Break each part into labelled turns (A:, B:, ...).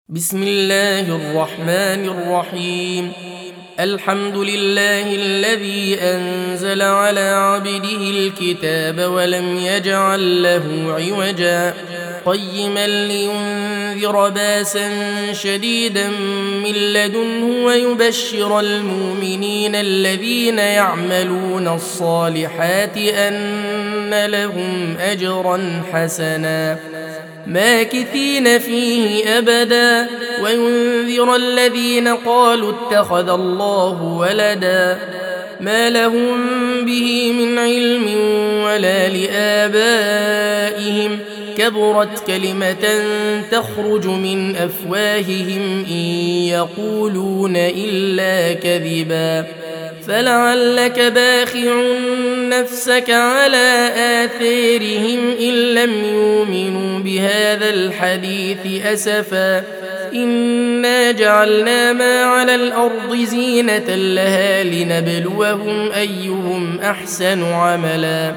A: بسم الله الرحمن الرحيم. الحمد لله الذي أنزل على عبده الكتاب ولم يجعل له عوجا قيما لينذر باسا شديدا من لدنه ويبشر المؤمنين الذين يعملون الصالحات أن لهم أجرا حسنا ماكثين فيه أبدا وينذر الذين قالوا اتخذ الله ولدا ما لهم به من علم ولا لآبائهم كبرت كلمة تخرج من أفواههم إن يقولون إلا كذبا فلعلك باخع نفسك على آثارهم إن لم يؤمنوا بهذا الحديث أسفا إنا جعلنا ما على الأرض زينة لها لنبلوهم أيهم أحسن عملا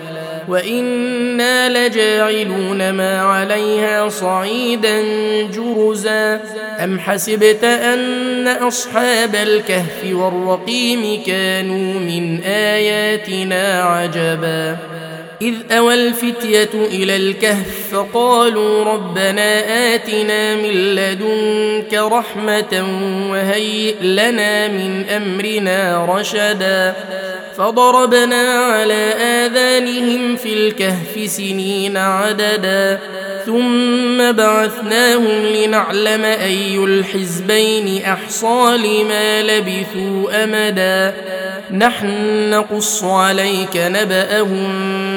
A: وإنا لجاعلون ما عليها صعيدا جرزا أم حسبت أن أصحاب الكهف والرقيم كانوا من آياتنا عجبا إذ أوى الفتية إلى الكهف فقالوا ربنا آتنا من لدنك رحمة وهيئ لنا من أمرنا رشدا فضربنا على آذانهم في الكهف سنين عددا ثم بعثناهم لنعلم أي الحزبين أحصى لما لبثوا أمدا نحن نقص عليك نبأهم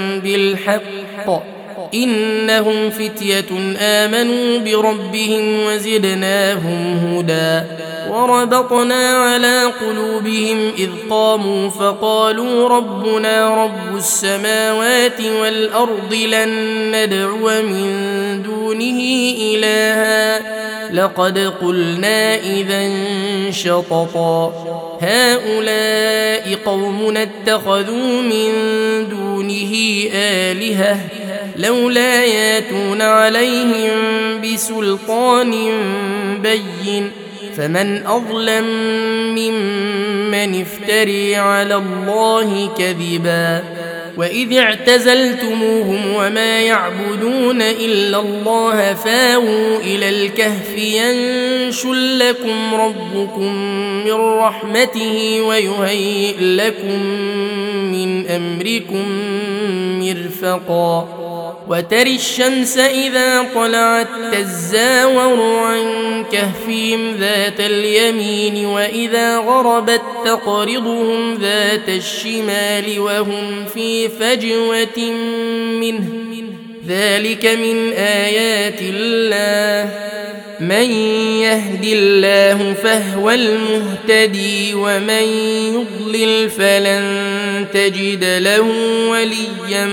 A: بالحق إنهم فتية آمنوا بربهم وزدناهم هدى وربطنا على قلوبهم إذ قاموا فقالوا ربنا رب السماوات والأرض لن ندعو من دونه إلها لقد قلنا إذا شططا هؤلاء قومنا اتخذوا من دونه آلهة لولا ياتون عليهم بسلطان بين فمن أظلم ممن افتري على الله كذبا وإذ اعتزلتموهم وما يعبدون إلا الله فاووا إلى الكهف ينشر لكم ربكم من رحمته ويهيئ لكم من أمركم مرفقا وترى الشمس إذا طلعت تزاور عن كهفهم ذات اليمين وإذا غربت تقرضهم ذات الشمال وهم في فجوة منه ذلك من آيات الله من يهد الله فهو المهتدي ومن يضلل فلن تجد له وليا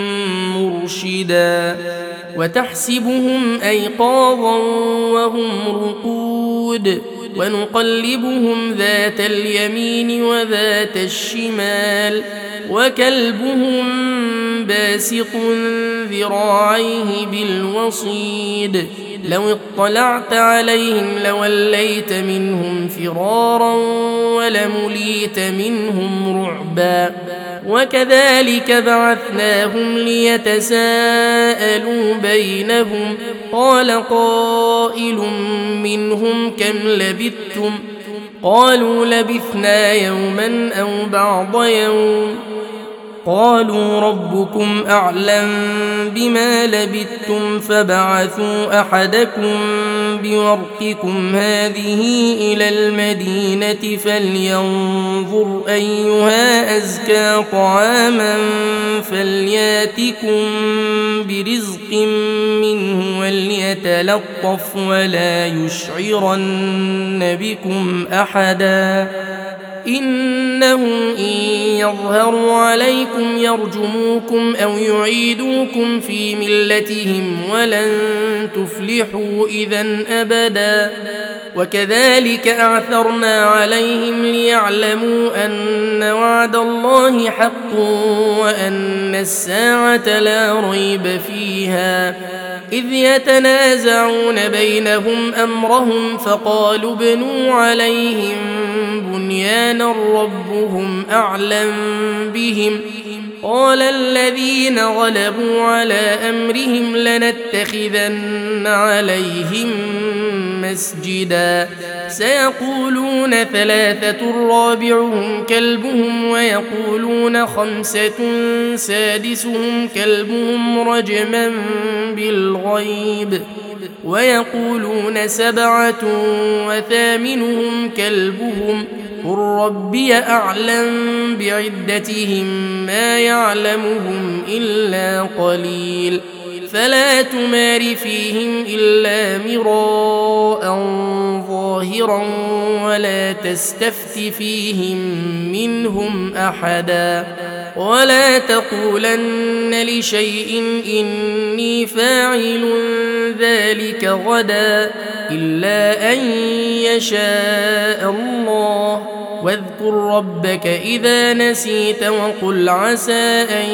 A: مرشدا وتحسبهم أيقاظا وهم رقود ونقلبهم ذات اليمين وذات الشمال وكلبهم باسط ذراعيه بالوصيد لو اطلعت عليهم لوليت منهم فرارا ولمليت منهم رعبا وكذلك بعثناهم ليتساءلوا بينهم قال قائل منهم كم لبثتم قالوا لبثنا يوما أو بعض يوم قالوا ربكم أعلم بما لبثتم فبعثوا أحدكم بورقكم هذه إلى المدينة فلينظر أيها أزكى طعاما فلياتكم برزق منه وليتلطف ولا يشعرن بكم أحدا إنهم إن يظهروا عليكم يرجموكم أو يعيدوكم في ملتهم ولن تفلحوا إذا أبدا وكذلك أعثرنا عليهم ليعلموا أن وعد الله حق وأن الساعة لا ريب فيها إذ يتنازعون بينهم أمرهم فقالوا ابنوا عليهم بنيانا ربهم أعلم بهم قال الذين غلبوا على أمرهم لنتخذن عليهم مسجدا سيقولون ثلاثة رابعهم كلبهم ويقولون خمسة سادسهم كلبهم رجما بالغيب ويقولون سبعة وثامنهم كلبهم قل ربي أعلم بعدتهم ما يعلمهم إلا قليل فلا تمار فيهم إلا مراء ظاهرا ولا تستفت فيهم منهم أحدا ولا تقولن لشيء إني فاعل ذلك غدا إلا أن يشاء الله واذكر ربك إذا نسيت وقل عسى أن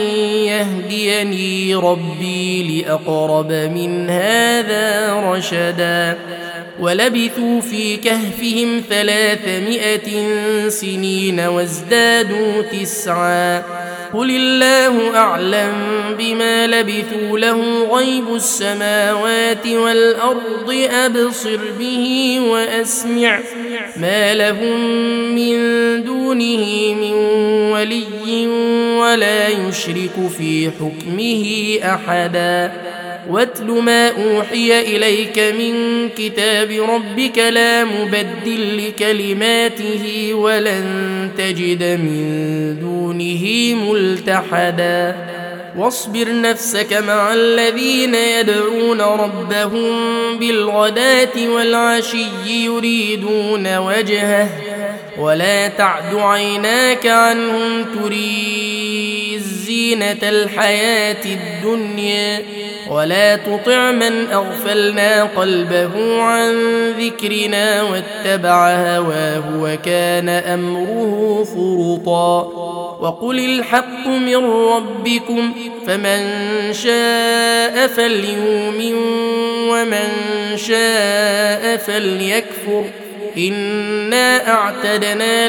A: يهديني ربي لأقرب من هذا رشدا ولبثوا في كهفهم 300 سنين وازدادوا 9 قل الله أعلم بما لبثوا له غيب السماوات والأرض أبصر به وأسمع ما لهم من دونه من ولي ولا يشرك في حكمه أحدا واتل ما أوحي إليك من كتاب ربك لا مبدل لكلماته ولن تجد من دونه ملتحدا واصبر نفسك مع الذين يدعون ربهم بالغداة والعشي يريدون وجهه ولا تعد عيناك عنهم تريد زينة الحياة الدنيا ولا تطع من أغفلنا قلبه عن ذكرنا واتبع هواه وكان أمره فرطا وقل الحق من ربكم فمن شاء فليؤمن ومن شاء فليكفر إنا أعتدنا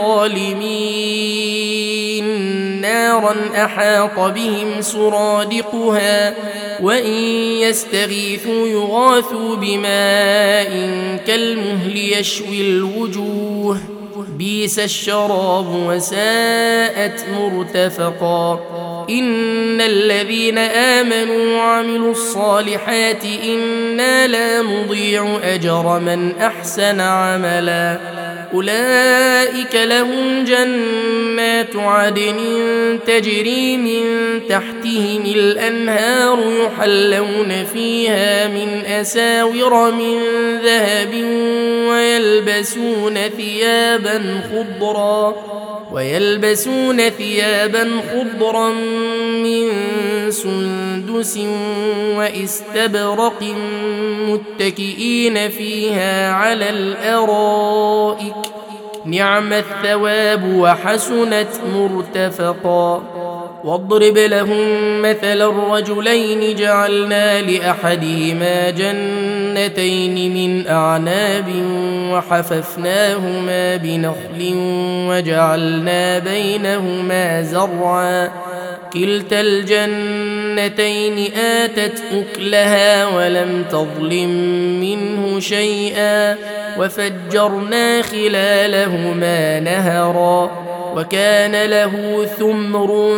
A: للظالمين نارا أحاط بهم سرادقها وإن يستغيثوا يغاثوا بماء كالمهل يشوي الوجوه بئس الشراب وساءت مرتفقا إن الذين آمنوا وعملوا الصالحات إنا لا نضيع أجر من أحسن عملا أولئك لهم جنات عدن تجري من تحتهم الأنهار يحلون فيها من أساور من ذهب ويلبسون ثيابا خضرا من سندس واستبرق متكئين فيها على الأرائك نعم الثواب وحسنت مرتفقا واضرب لهم مثل الرجلين جعلنا لأحدهما جنتين من أعناب وحففناهما بنخل وجعلنا بينهما زرعا كلتا الجنتين آتت أكلها ولم تظلم منه شيئا وفجرنا خلالهما نهرا وكان له ثمر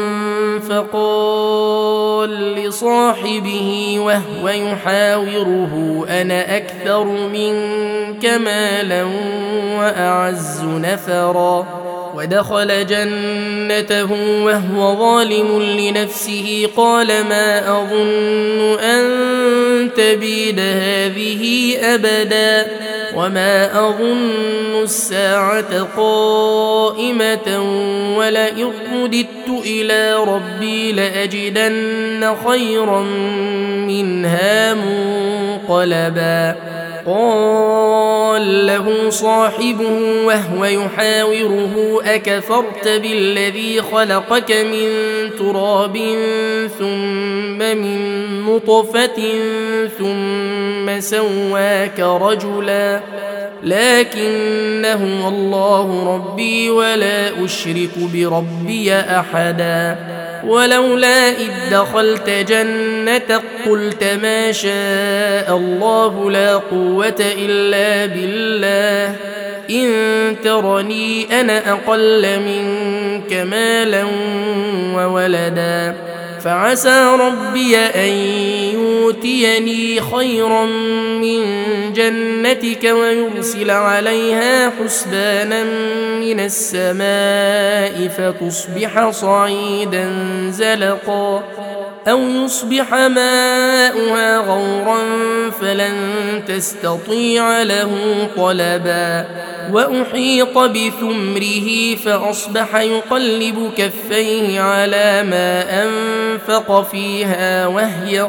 A: فقال لصاحبه وهو يحاوره أنا أكثر منك مالا وأعز نفرا ودخل جنته وهو ظالم لنفسه قال ما أظن أن تبيد هذه أبدا وما أظن الساعة قائمة ولئن رددت إلى ربي لأجدن خيرا منها منقلبا قال قال له صاحبه وهو يحاوره أكفرت بالذي خلقك من تراب ثم من نطفة ثم سواك رجلا لكن هو الله ربي ولا أشرك بربي أحدا ولولا إذ دخلت جنتك قلت ما شاء الله لا قوة إلا بالله إن ترني أنا أقل منك مالا وولدا فعسى ربي أن يؤتيني خيرا من جنتك ويرسل عليها حسبانا من السماء فتصبح صعيدا زلقا أو يصبح ماؤها غورا فلن تستطيع له طلبا وأحيط بثمره فأصبح يقلب كفيه على ما أنفق فيها وهي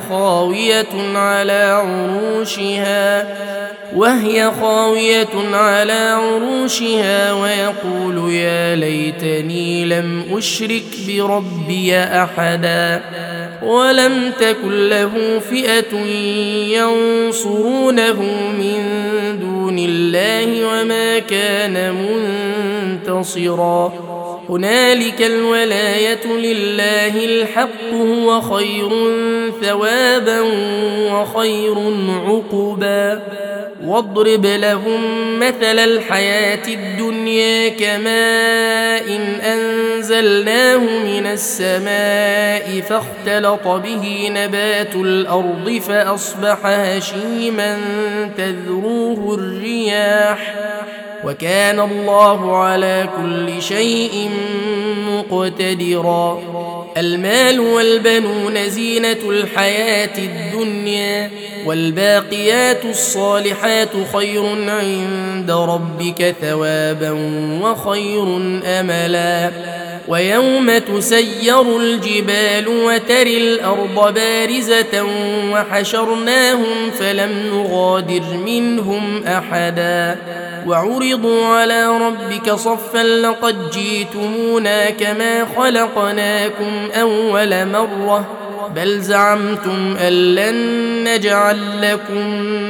A: خاوية على عروشها ويقول يا ليتني لم أشرك بربي أحدا ولم تكن له فئة ينصرونه من دون الله وما كان منتصرا هنالك الولاية لله الحق هو خير ثوابا وخير عقبا واضرب لهم مثل الحياة الدنيا كماء أنزلناه من السماء فاختلط به نبات الأرض فأصبح هشيما تذروه الرياح وكان الله على كل شيء مقتدرا المال والبنون زينة الحياة الدنيا والباقيات الصالحات خير عند ربك ثوابا وخير أملا ويوم تسير الجبال وترى الأرض بارزة وحشرناهم فلم نغادر منهم أحدا وعرضوا على ربك صفا لقد جئتمونا كما خلقناكم أول مرة بل زعمتم أن لن نجعل لكم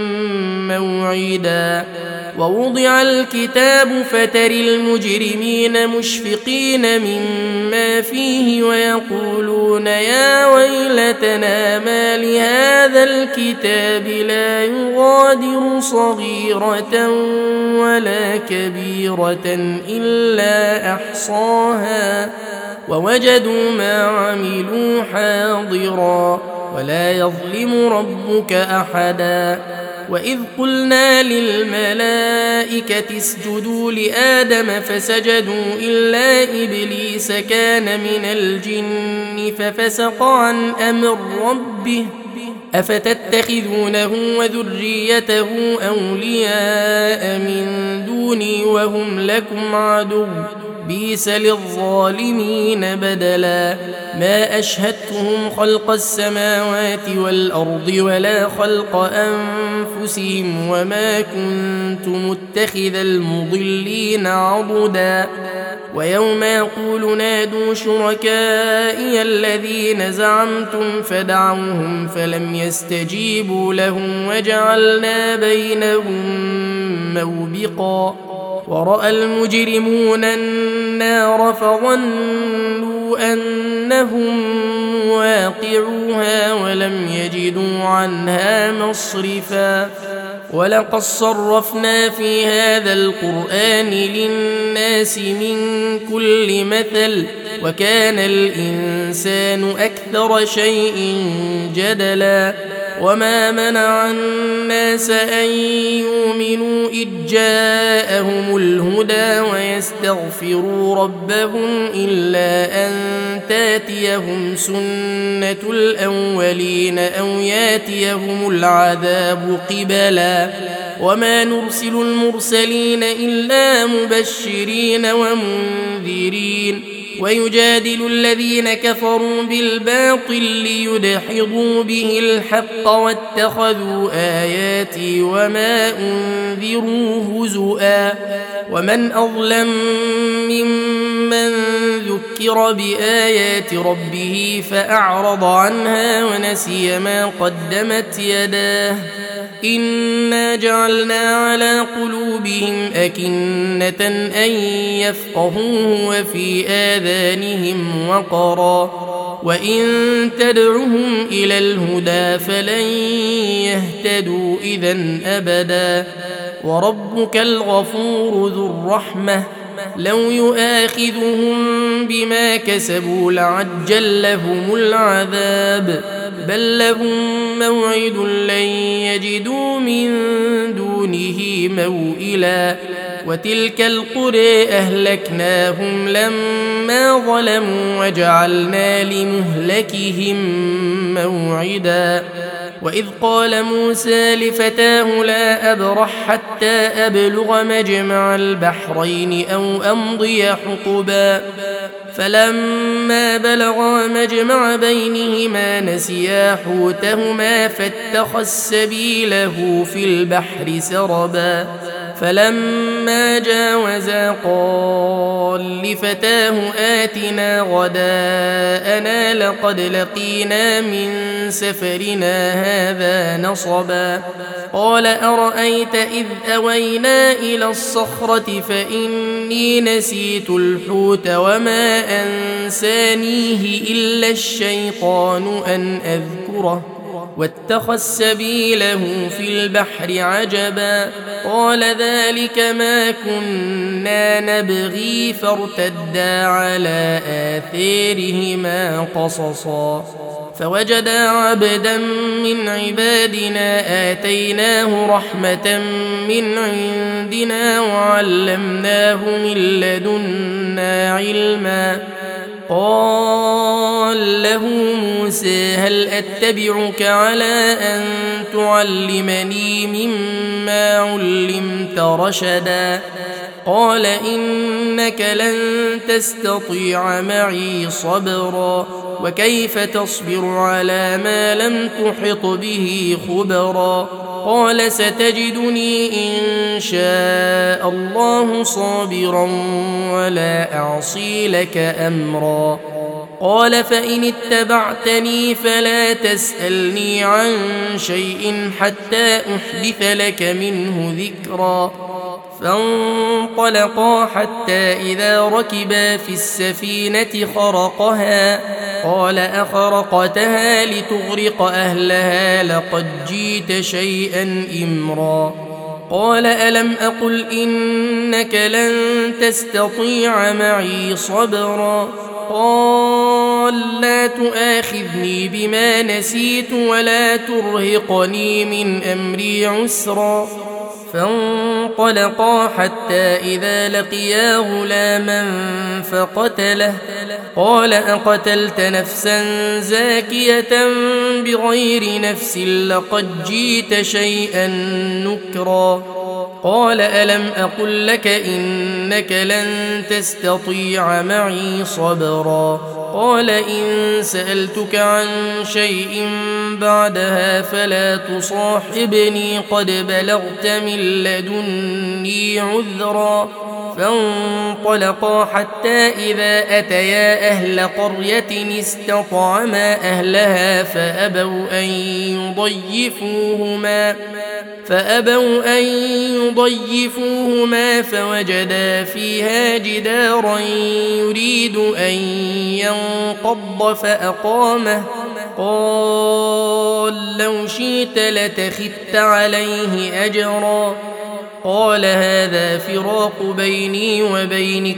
A: موعدا ووضع الكتاب فترى المجرمين مشفقين مما فيه ويقولون يا ويلتنا ما لهذا الكتاب لا يغادر صغيرة ولا كبيرة إلا أحصاها ووجدوا ما عملوا حاضرا ولا يظلم ربك أحدا وإذ قلنا للملائكة اسجدوا لآدم فسجدوا إلا إبليس كان من الجن ففسق عن أمر ربه أفتتخذونه وذريته أولياء من دوني وهم لكم عدو بئس للظالمين بدلا ما أشهدتهم خلق السماوات والأرض ولا خلق أنفسهم وما كنت متخذ المضلين عضدا ويوم يقول نادوا شركائي الذين زعمتم فدعوهم فلم يستجيبوا لهم وجعلنا بينهم موبقا ورأى المجرمون النار فظنوا أنهم واقعوها ولم يجدوا عنها مصرفا ولقد صرفنا في هذا القرآن للناس من كل مثل وكان الإنسان أكثر شيء جدلا وما منع الناس أن يؤمنوا إذ جاءهم الهدى ويستغفروا ربهم إلا أن تاتيهم سنة الأولين أو ياتيهم العذاب قبلا وما نرسل المرسلين إلا مبشرين ومنذرين ويجادل الذين كفروا بالباطل ليدحضوا به الحق واتخذوا آياتي وما أنذروا هزؤا ومن أظلم ممن ذكر بآيات ربه فأعرض عنها ونسي ما قدمت يداه إنا جعلنا على قلوبهم أكنة أن يفقهوه وفي آذانهم وقرا وإن تدعهم إلى الهدى فلن يهتدوا إذا أبدا وربك الغفور ذو الرحمة لو يؤاخذهم بما كسبوا لعجل لهم العذاب بل لهم موعد لن يجدوا من دونه موئلا وتلك القرى أهلكناهم لما ظلموا وجعلنا لمهلكهم موعدا وإذ قال موسى لفتاه لا أبرح حتى أبلغ مجمع البحرين أو أمضي حقبا فلما بلغا مجمع بينهما نسيا حوتهما فاتخذ سبيله في البحر سربا فلما جاوزا قال لفتاه آتنا غداءنا لقد لقينا من سفرنا هذا نصبا قال أرأيت إذ أوينا إلى الصخرة فإني نسيت الحوت وما أنسانيه إلا الشيطان أن أذكره واتخذ سبيله في البحر عجبا قال ذلك ما كنا نبغي فارتدا على آثارهما قصصا فوجدا عبدا من عبادنا آتيناه رحمة من عندنا وعلمناه من لدنا علما قال له موسى هل أتبعك على أن تعلمني مما علمت رشدا قال إنك لن تستطيع معي صبرا وكيف تصبر على ما لم تحط به خبرا قال ستجدني إن شاء الله صابرا ولا أعصي لك أمرا قال فإن اتبعتني فلا تسألني عن شيء حتى أحدث لك منه ذكرا فانطلقا حتى إذا ركبا في السفينة خرقها قال أخرقتها لتغرق أهلها لقد جئت شيئا إمرا قال ألم أقل إنك لن تستطيع معي صبرا قال لا تؤاخذني بما نسيت ولا ترهقني من أمري عسرا فانطلقا حتى إذا لقيا غلاما فقتله قال أقتلت نفسا زاكية بغير نفس لقد جئت شيئا نكرا قال ألم أقل لك إنك لن تستطيع معي صبرا قال إن سألتك عن شيء بعدها فلا تصاحبني قد بلغت من لدني عذرا فانطلقا حتى إذا أتيا أهل قرية استطعما أهلها فأبوا أن يضيفوهما فوجدا فيها جدارا يريد أن ينقض فأقامه قال لو شئت لتخذت عليه أجرا قال هذا فراق بيني وبينك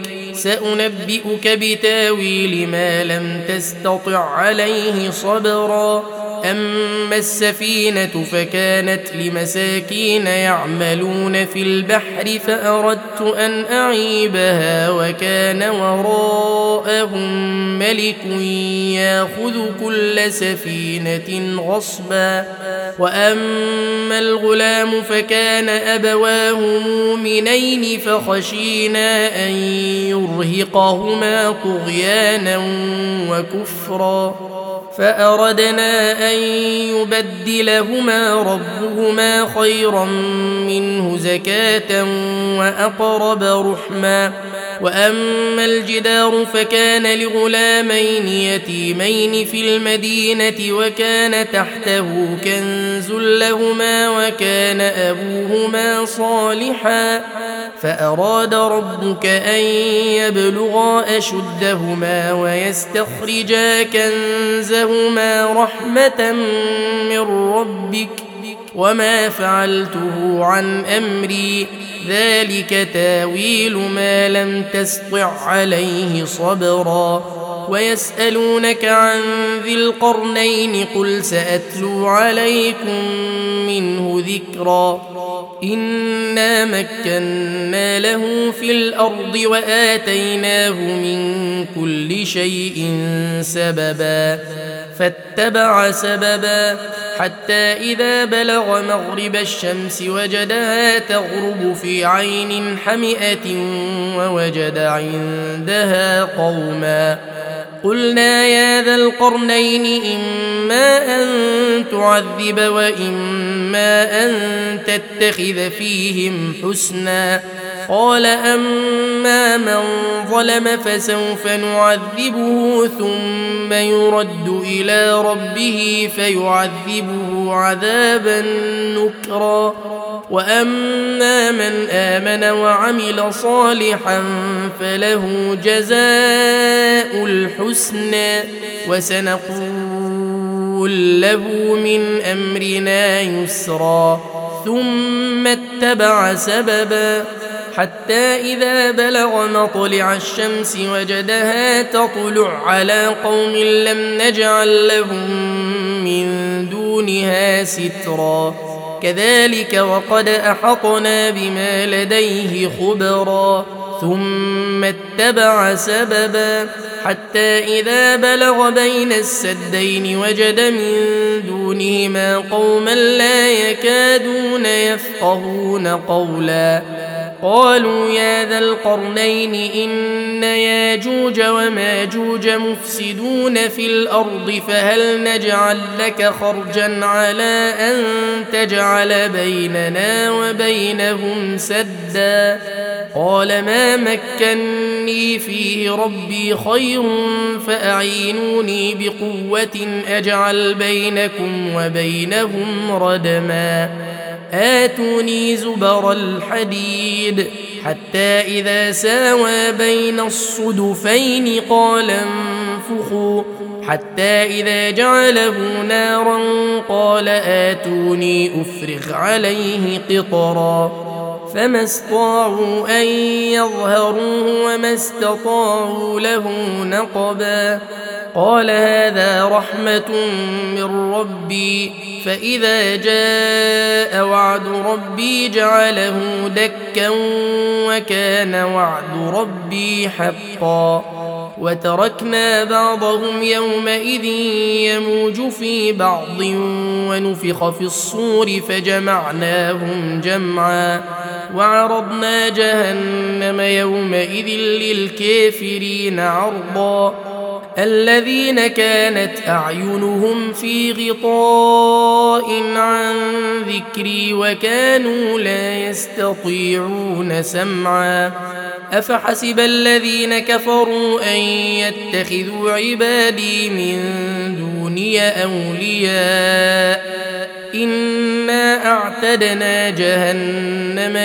A: سأنبئك بتاويل ما لم تستطع عليه صبرا أما السفينة فكانت لمساكين يعملون في البحر فأردت أن أعيبها وكان وراءهم ملك يأخذ كل سفينة غصبا. وأما الغلام فكان أبواه مؤمنين فخشينا أن يرهقهما طغيانا وكفرا فأردنا أن يبدلهما ربهما خيرا منه زكاة وأقرب رحما. وأما الجدار فكان لغلامين يتيمين في المدينة وكان تحته كنز لهما وكان أبوهما صالحا فأراد ربك أن يبلغا أشدهما ويستخرجا كنزهما رحمة من ربك وما فعلته عن أمري ذلك تاويل ما لم تسطع عليه صبرا. ويسألونك عن ذي القرنين قل سأتلو عليكم منه ذكرا. إنا مكنا له في الأرض وآتيناه من كل شيء سببا فاتبع سببا حتى إذا بلغ مغرب الشمس وجدها تغرب في عين حمئة ووجد عندها قوما قلنا يا ذا القرنين إما أن تعذب وإما أن تتخذ فيهم حسنا قال أما من ظلم فسوف نعذبه ثم يرد إلى ربه فيعذبه عذابا نكرا وأما من آمن وعمل صالحا فله جزاء الحسنى وسنقول له من أمرنا يسرا ثم اتبع سببا حتى إذا بلغ مطلع الشمس وجدها تطلع على قوم لم نجعل لهم من دونها سترا كذلك وقد أحطنا بما لديه خبرا ثم اتبع سببا حتى إذا بلغ بين السدين وجد من دونهما قوما لا يكادون يفقهون قولا قالوا يا ذا القرنين إن ياجوج وماجوج مفسدون في الأرض فهل نجعل لك خرجا على أن تجعل بيننا وبينهم سدا قال ما مكني فيه ربي خير فأعينوني بقوة أجعل بينكم وبينهم ردما آتوني زبر الحديد حتى إذا ساوى بين الصدفين قال انفخوا حتى إذا جعله نارا قال آتوني أفرغ عليه قطرا فما استطاعوا أن يظهروه وما استطاعوا له نقبا قال هذا رحمة من ربي فإذا جاء وعد ربي جعله دكا وكان وعد ربي حقا وتركنا بعضهم يومئذ يموج في بعض ونفخ في الصور فجمعناهم جمعا وعرضنا جهنم يومئذ للكافرين عرضا الذين كانت أعينهم في غطاء عن ذكري وكانوا لا يستطيعون سمعا أفحسب الذين كفروا أن يتخذوا عبادي من دوني أولياء إنا أعتدنا جهنم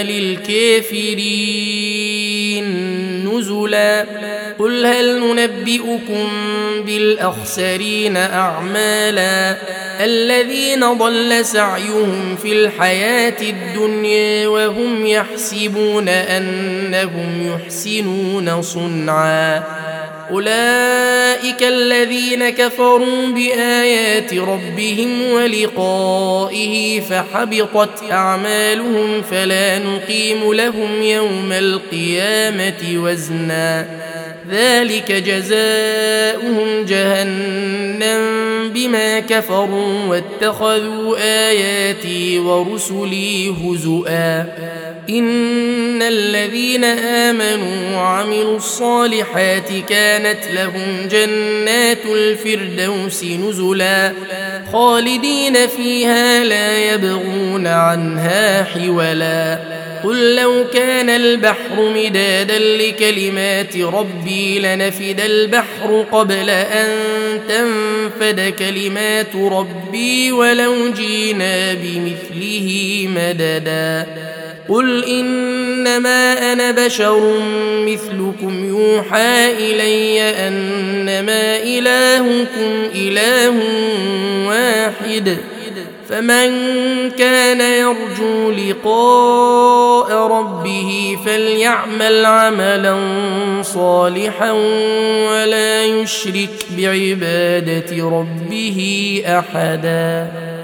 A: للكافرين نزلا قل هل ننبئكم بالأخسرين أعمالا الذين ضل سعيهم في الحياة الدنيا وهم يحسبون أنهم يحسنون صنعا أولئك الذين كفروا بآيات ربهم ولقائه فحبطت أعمالهم فلا نقيم لهم يوم القيامة وزنا ذلك جزاؤهم جهنم بما كفروا واتخذوا آياتي ورسلي هزؤا إن الذين آمنوا وعملوا الصالحات كانت لهم جنات الفردوس نزلا خالدين فيها لا يبغون عنها حولا قل لو كان البحر مدادا لكلمات ربي لنفد البحر قبل أن تنفد كلمات ربي ولو جينا بمثله مددا قل إنما أنا بشر مثلكم يوحى إلي أنما إلهكم إله واحد فمن كان يرجو لقاء ربه فليعمل عملا صالحا ولا يشرك بعبادة ربه أحدا.